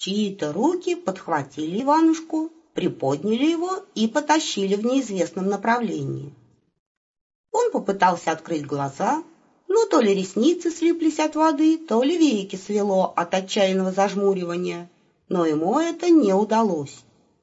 Чьи-то руки подхватили Иванушку, приподняли его и потащили в неизвестном направлении. Он попытался открыть глаза, но то ли ресницы слиплись от воды, то ли веки свело от отчаянного зажмуривания, но ему это не удалось.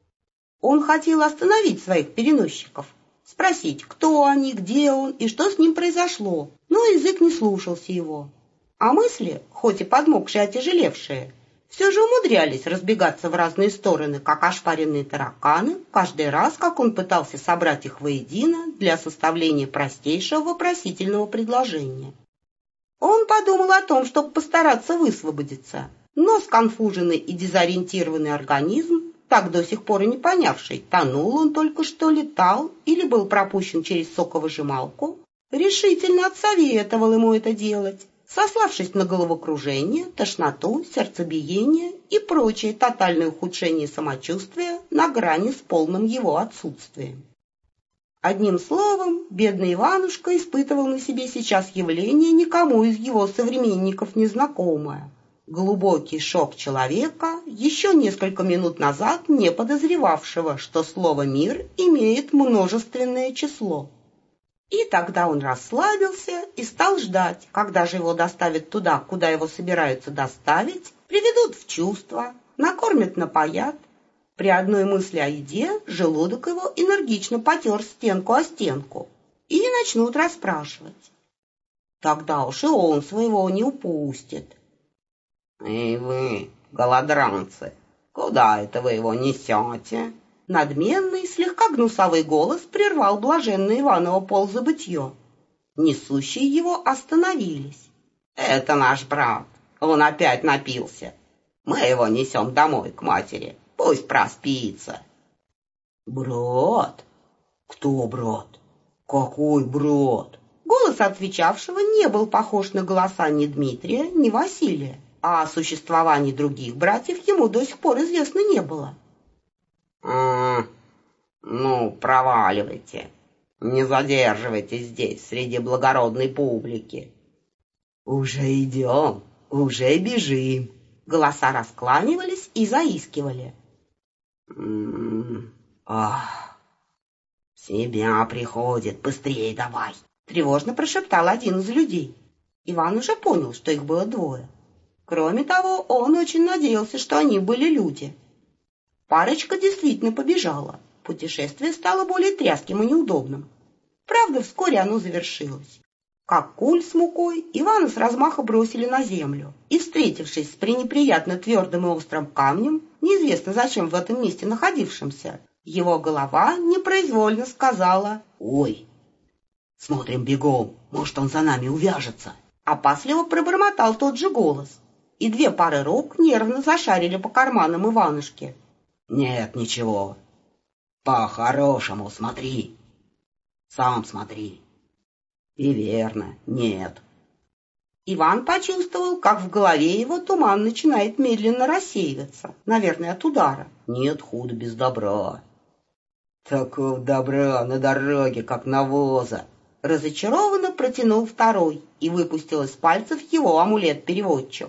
Он хотел остановить своих переносчиков, спросить, кто они, где он и что с ним произошло, но язык не слушался его. А мысли, хоть и подмокшие, отяжелевшие, все же умудрялись разбегаться в разные стороны, как ошпаренные тараканы, каждый раз, как он пытался собрать их воедино для составления простейшего вопросительного предложения. Он подумал о том, чтобы постараться высвободиться, но сконфуженный и дезориентированный организм, так до сих пор и не понявший, тонул он только что, летал или был пропущен через соковыжималку, решительно отсоветовал ему это делать, сославшись на головокружение, тошноту, сердцебиение и прочее тотальное ухудшение самочувствия на грани с полным его отсутствием. Одним словом, бедный Иванушка испытывал на себе сейчас явление никому из его современников незнакомое. Глубокий шок человека, еще несколько минут назад не подозревавшего, что слово «мир» имеет множественное число. И тогда он расслабился и стал ждать, когда же его доставят туда, куда его собираются доставить, приведут в чувство, накормят, напоят. При одной мысли о еде желудок его энергично потер стенку о стенку и начнут расспрашивать. Тогда уж и он своего не упустит. «Эй вы, голодранцы, куда это вы его несете?» Надменный, слегка гнусавый голос прервал блаженное Иваново ползабытье. Несущие его остановились. «Это наш брат, он опять напился. Мы его несем домой к матери, пусть проспится». «Брат? Кто брат? Какой брат?» Голос отвечавшего не был похож на голоса ни Дмитрия, ни Василия, а о существовании других братьев ему до сих пор известно не было. «Ну, проваливайте, не задерживайтесь здесь среди благородной публики». «Уже идем, уже бежим». Голоса раскланивались и заискивали. «Ах, в себя приходит, быстрее давай!» Тревожно прошептал один из людей. Иван уже понял, что их было двое. Кроме того, он очень надеялся, что они были люди. Парочка действительно побежала. Путешествие стало более тряским и неудобным. Правда, вскоре оно завершилось. Как куль с мукой, Ивана с размаха бросили на землю, и, встретившись с пренеприятно твердым и острым камнем, неизвестно зачем в этом месте находившимся, его голова непроизвольно сказала: «Ой, смотрим бегом, может, он за нами увяжется». Опасливо пробормотал тот же голос, и две пары рук нервно зашарили по карманам Иванушки. «Нет, ничего. По-хорошему смотри. Сам смотри». И верно, нет. Иван почувствовал, как в голове его туман начинает медленно рассеиваться, наверное, от удара. Нет худа без добра. Такого добра на дороге, как навоза. Разочарованно протянул второй и выпустил из пальцев его амулет-переводчик.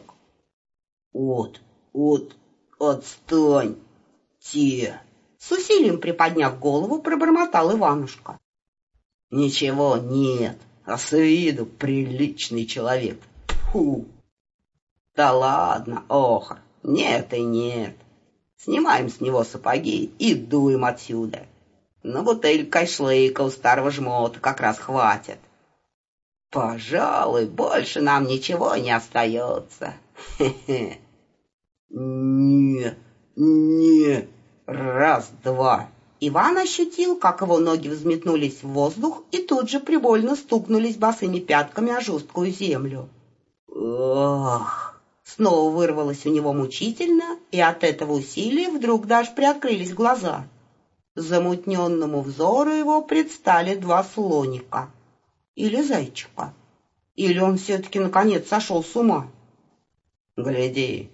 Отстань, те. С усилием приподняв голову, пробормотал Иванушка. Ничего нет, а с виду приличный человек. Фу. Да ладно, охр, нет и нет. Снимаем с него сапоги и дуем отсюда. На бутыль кайшлыка у старого жмота как раз хватит. Пожалуй, больше нам ничего не остается. Хе-хе. Не. Раз, два. Иван ощутил, как его ноги взметнулись в воздух и тут же прибольно стукнулись босыми пятками о жесткую землю. Ох! Снова вырвалось у него мучительно, и от этого усилия вдруг даже приоткрылись глаза. Замутненному взору его предстали два слоника. Или зайчика. Или он все-таки наконец сошел с ума. Глядит.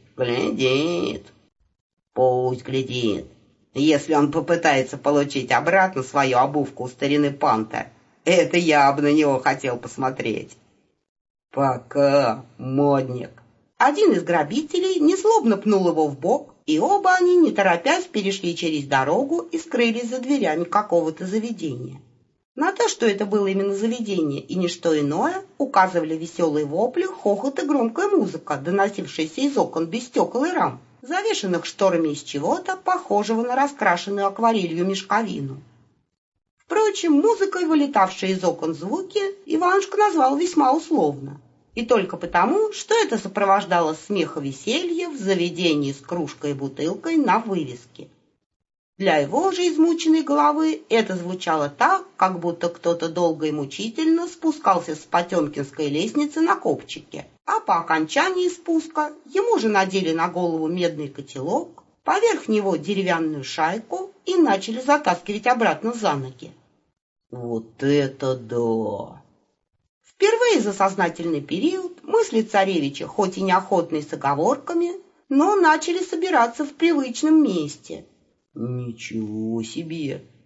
Пусть глядит. Если он попытается получить обратно свою обувку у старины Панта, это я бы на него хотел посмотреть. Пока, модник. Один из грабителей незлобно пнул его в бок, и оба они, не торопясь, перешли через дорогу и скрылись за дверями какого-то заведения. На то, что это было именно заведение и не что иное, указывали веселые вопли, хохот и громкая музыка, доносившаяся из окон без стекол и рам, завешенных шторами из чего-то, похожего на раскрашенную акварелью мешковину. Впрочем, музыкой, вылетавшей из окон звуки, Иванушка назвал весьма условно. И только потому, что это сопровождалось смехо-веселье в заведении с кружкой и бутылкой на вывеске. Для его же измученной головы это звучало так, как будто кто-то долго и мучительно спускался с Потемкинской лестницы на копчике, а по окончании спуска ему же надели на голову медный котелок, поверх него деревянную шайку и начали затаскивать обратно за ноги. Вот это да! Впервые за сознательный период мысли царевича, хоть и неохотные с оговорками, но начали собираться в привычном месте. Ничего себе!